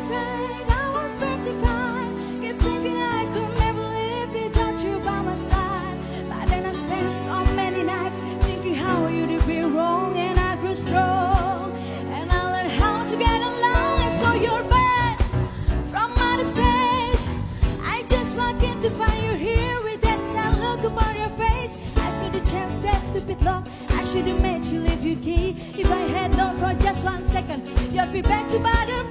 afraid, I was petrified. Kept thinking I could never live without you by my side. But then I spent so many nights thinking how you did me wrong, and I grew strong, and I learned how to get along. And so you're back from outer space. I just walked in to find you here with that sad look upon your face. I should have changed that stupid love. I should have made you leave your key. If I had known for just 1 second, you'd be back to bother